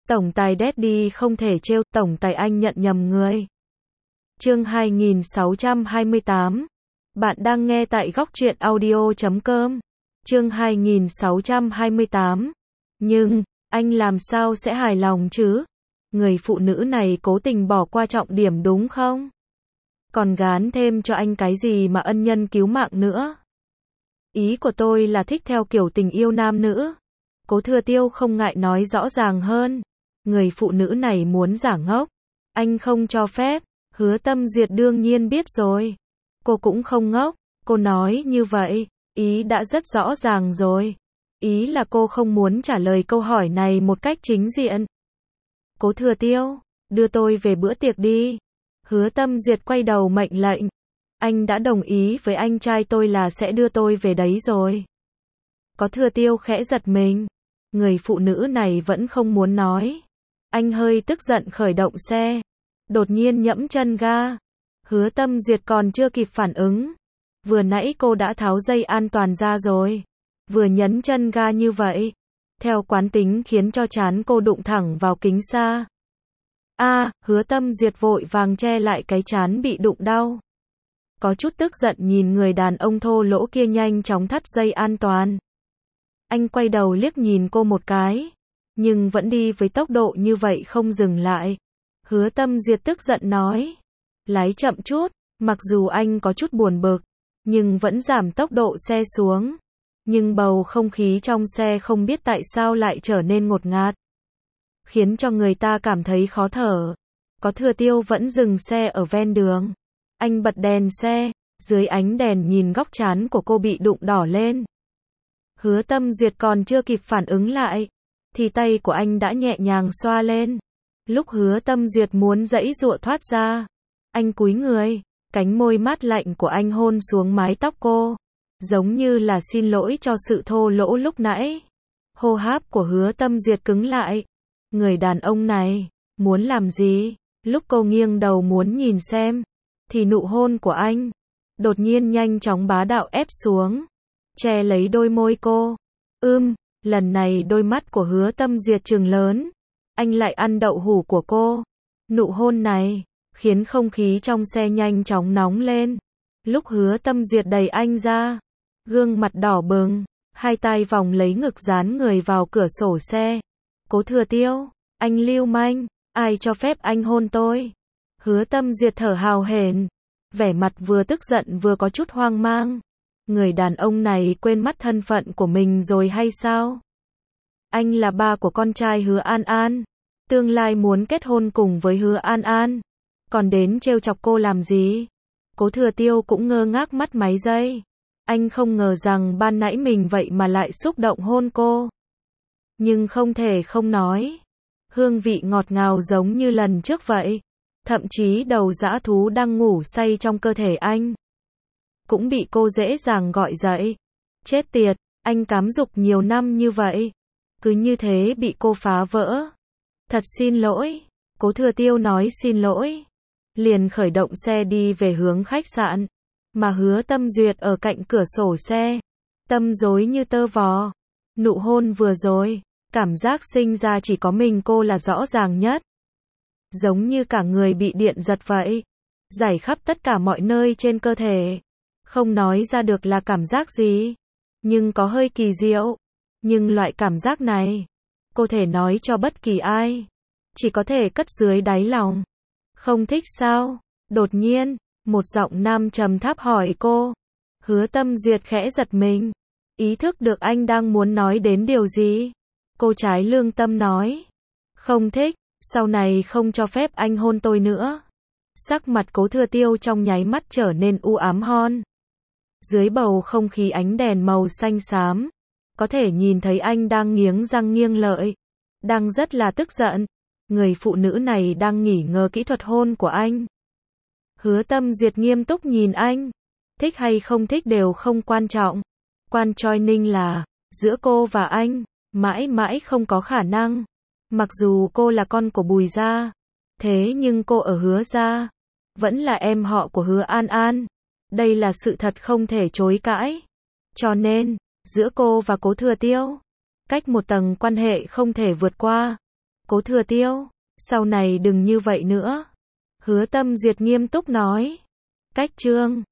Tổng tài Daddy không thể trêu, tổng tài anh nhận nhầm người. Chương 2628. Bạn đang nghe tại góc truyện audio.com. Chương 2628. Nhưng, anh làm sao sẽ hài lòng chứ? Người phụ nữ này cố tình bỏ qua trọng điểm đúng không? Còn gán thêm cho anh cái gì mà ân nhân cứu mạng nữa? Ý của tôi là thích theo kiểu tình yêu nam nữ. Cố Thừa Tiêu không ngại nói rõ ràng hơn. Người phụ nữ này muốn giả ngốc. Anh không cho phép. Hứa Tâm Duyệt đương nhiên biết rồi. Cô cũng không ngốc. Cô nói như vậy, ý đã rất rõ ràng rồi. Ý là cô không muốn trả lời câu hỏi này một cách chính diện. Cố Thừa Tiêu, đưa tôi về bữa tiệc đi. Hứa Tâm Duyệt quay đầu mệnh lệnh. Anh đã đồng ý với anh trai tôi là sẽ đưa tôi về đấy rồi. Có Thừa Tiêu khẽ giật mình. Người phụ nữ này vẫn không muốn nói. Anh hơi tức giận khởi động xe. Đột nhiên nhẫm chân ga. Hứa Tâm Duyệt còn chưa kịp phản ứng. Vừa nãy cô đã tháo dây an toàn ra rồi. Vừa nhấn chân ga như vậy. Theo quán tính khiến cho trán cô đụng thẳng vào kính xa. Hứa Tâm Duyệt vội vàng che lại cái trán bị đụng đau. Có chút tức giận nhìn người đàn ông thô lỗ kia nhanh chóng thắt dây an toàn. Anh quay đầu liếc nhìn cô một cái. Nhưng vẫn đi với tốc độ như vậy không dừng lại. Hứa Tâm Duyệt tức giận nói. Lái chậm chút, mặc dù anh có chút buồn bực. Nhưng vẫn giảm tốc độ xe xuống. Nhưng bầu không khí trong xe không biết tại sao lại trở nên ngột ngạt. Khiến cho người ta cảm thấy khó thở. Có Thừa Tiêu vẫn dừng xe ở ven đường. Anh bật đèn xe, dưới ánh đèn nhìn góc trán của cô bị đụng đỏ lên. Hứa Tâm Duyệt còn chưa kịp phản ứng lại, thì tay của anh đã nhẹ nhàng xoa lên. Lúc Hứa Tâm Duyệt muốn giãy giụa thoát ra, anh cúi người, cánh môi mát lạnh của anh hôn xuống mái tóc cô, giống như là xin lỗi cho sự thô lỗ lúc nãy. Hô hấp của Hứa Tâm Duyệt cứng lại. Người đàn ông này, muốn làm gì? Lúc cô nghiêng đầu muốn nhìn xem, thì nụ hôn của anh, đột nhiên nhanh chóng bá đạo ép xuống, che lấy đôi môi cô. Lần này đôi mắt của Hứa Tâm Duyệt trừng lớn. Anh lại ăn đậu hũ của cô. Nụ hôn này, khiến không khí trong xe nhanh chóng nóng lên. Lúc Hứa Tâm Duyệt đẩy anh ra, gương mặt đỏ bừng, hai tay vòng lấy ngực dán người vào cửa sổ xe. Cố Thừa Tiêu, anh lưu manh, ai cho phép anh hôn tôi? Hứa Tâm Duyệt thở hào hển, vẻ mặt vừa tức giận vừa có chút hoang mang. Người đàn ông này quên mất thân phận của mình rồi hay sao? Anh là ba của con trai Hứa An An, tương lai muốn kết hôn cùng với Hứa An An, còn đến trêu chọc cô làm gì? Cố Thừa Tiêu cũng ngơ ngác mắt mấy giây. Anh không ngờ rằng ban nãy mình vậy mà lại xúc động hôn cô. Nhưng không thể không nói, hương vị ngọt ngào giống như lần trước vậy. Thậm chí đầu dã thú đang ngủ say trong cơ thể anh cũng bị cô dễ dàng gọi dậy. Chết tiệt, anh cám dục nhiều năm như vậy, cứ như thế bị cô phá vỡ. Thật xin lỗi. Cố Thừa Tiêu nói xin lỗi, liền khởi động xe đi về hướng khách sạn. Mà Hứa Tâm Duyệt ở cạnh cửa sổ xe, tâm rối như tơ vò. Nụ hôn vừa rồi, cảm giác sinh ra chỉ có mình cô là rõ ràng nhất. Giống như cả người bị điện giật vậy, rải khắp tất cả mọi nơi trên cơ thể. Không nói ra được là cảm giác gì, nhưng có hơi kỳ diệu. Nhưng loại cảm giác này, cô thể nói cho bất kỳ ai, chỉ có thể cất dưới đáy lòng. Không thích sao? Đột nhiên, một giọng nam trầm thấp hỏi cô. Hứa Tâm Duyệt khẽ giật mình, ý thức được anh đang muốn nói đến điều gì. Cô trái lương tâm nói, không thích, sau này không cho phép anh hôn tôi nữa. Sắc mặt Cố Thừa Tiêu trong nháy mắt trở nên u ám hon. Dưới bầu không khí ánh đèn màu xanh xám, có thể nhìn thấy anh đang nghiến răng nghiêng lợi, đang rất là tức giận. Người phụ nữ này đang nghi ngờ kỹ thuật hôn của anh. Hứa Tâm Duyệt nghiêm túc nhìn anh. Thích hay không thích đều không quan trọng. Quan trọng là, giữa cô và anh, mãi mãi không có khả năng. Mặc dù cô là con của Bùi gia, thế nhưng cô ở Hứa gia, vẫn là em họ của Hứa An An. Đây là sự thật không thể chối cãi. Cho nên, giữa cô và Cố Thừa Tiêu, cách một tầng quan hệ không thể vượt qua. Cố Thừa Tiêu, sau này đừng như vậy nữa. Hứa Tâm Duyệt nghiêm túc nói. Cách Trương